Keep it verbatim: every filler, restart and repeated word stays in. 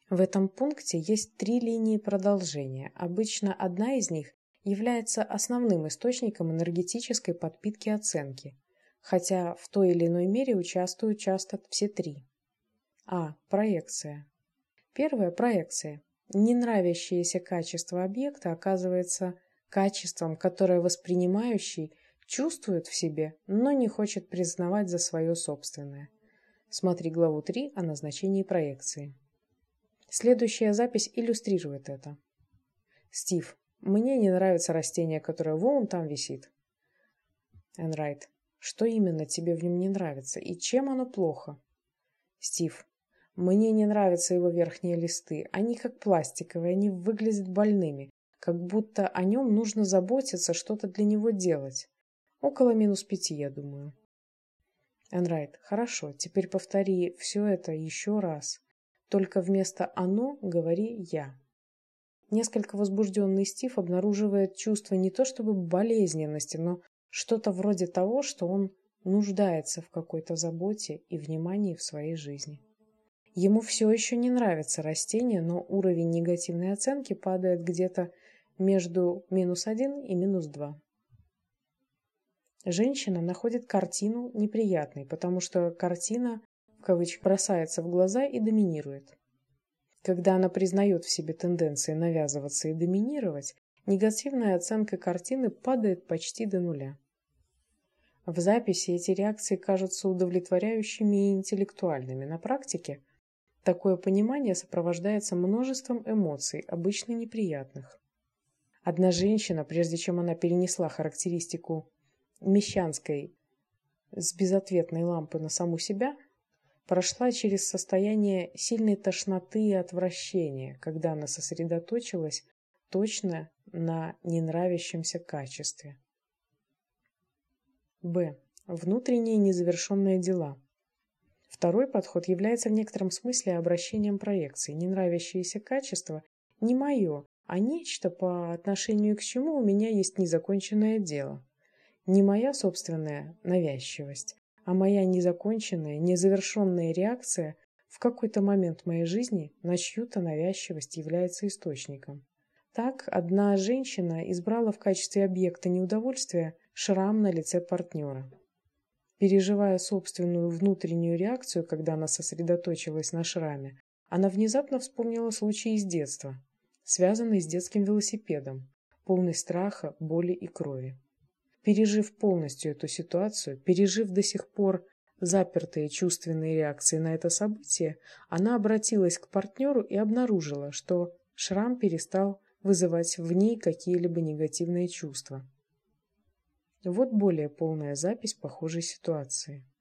В этом пункте есть три линии продолжения. Обычно одна из них является основным источником энергетической подпитки оценки, хотя в той или иной мере участвуют часто все три. А. Проекция. Первая проекция. Ненравящееся качество объекта оказывается качеством, которое воспринимающий чувствует в себе, но не хочет признавать за свое собственное. Смотри главу три о назначении проекции. Следующая запись иллюстрирует это. Стив. Мне не нравится растение, которое вон там висит. Энрайт. Что именно тебе в нем не нравится и чем оно плохо? Стив. Мне не нравятся его верхние листы. Они как пластиковые, они выглядят больными, как будто о нем нужно заботиться, что-то для него делать. Около минус пяти, я думаю. Энрайт. Хорошо, теперь повтори все это еще раз. Только вместо «оно» говори «я». Несколько возбужденный Стив обнаруживает чувство не то чтобы болезненности, но что-то вроде того, что он нуждается в какой-то заботе и внимании в своей жизни. Ему все еще не нравится растение, но уровень негативной оценки падает где-то между минус один и минус два. Женщина находит картину неприятной, потому что картина, в кавычках, бросается в глаза и доминирует. Когда она признает в себе тенденции навязываться и доминировать, негативная оценка картины падает почти до нуля. В записи эти реакции кажутся удовлетворяющими и интеллектуальными. На практике такое понимание сопровождается множеством эмоций, обычно неприятных. Одна женщина, прежде чем она перенесла характеристику мещанской с безответной лампы на саму себя, прошла через состояние сильной тошноты и отвращения, когда она сосредоточилась точно на ненравящемся качестве. Б. Внутренние незавершенные дела. Второй подход является в некотором смысле обращением проекции. Ненравящееся качество не мое, а нечто, по отношению к чему у меня есть незаконченное дело. Не моя собственная навязчивость, а моя незаконченная, незавершенная реакция в какой-то момент моей жизни на чью-то навязчивость является источником. Так, одна женщина избрала в качестве объекта неудовольствия шрам на лице партнера. Переживая собственную внутреннюю реакцию, когда она сосредоточилась на шраме, она внезапно вспомнила случай из детства, связанный с детским велосипедом, полный страха, боли и крови. Пережив полностью эту ситуацию, пережив до сих пор запертые чувственные реакции на это событие, она обратилась к партнеру и обнаружила, что шрам перестал вызывать в ней какие-либо негативные чувства. Вот более полная запись похожей ситуации.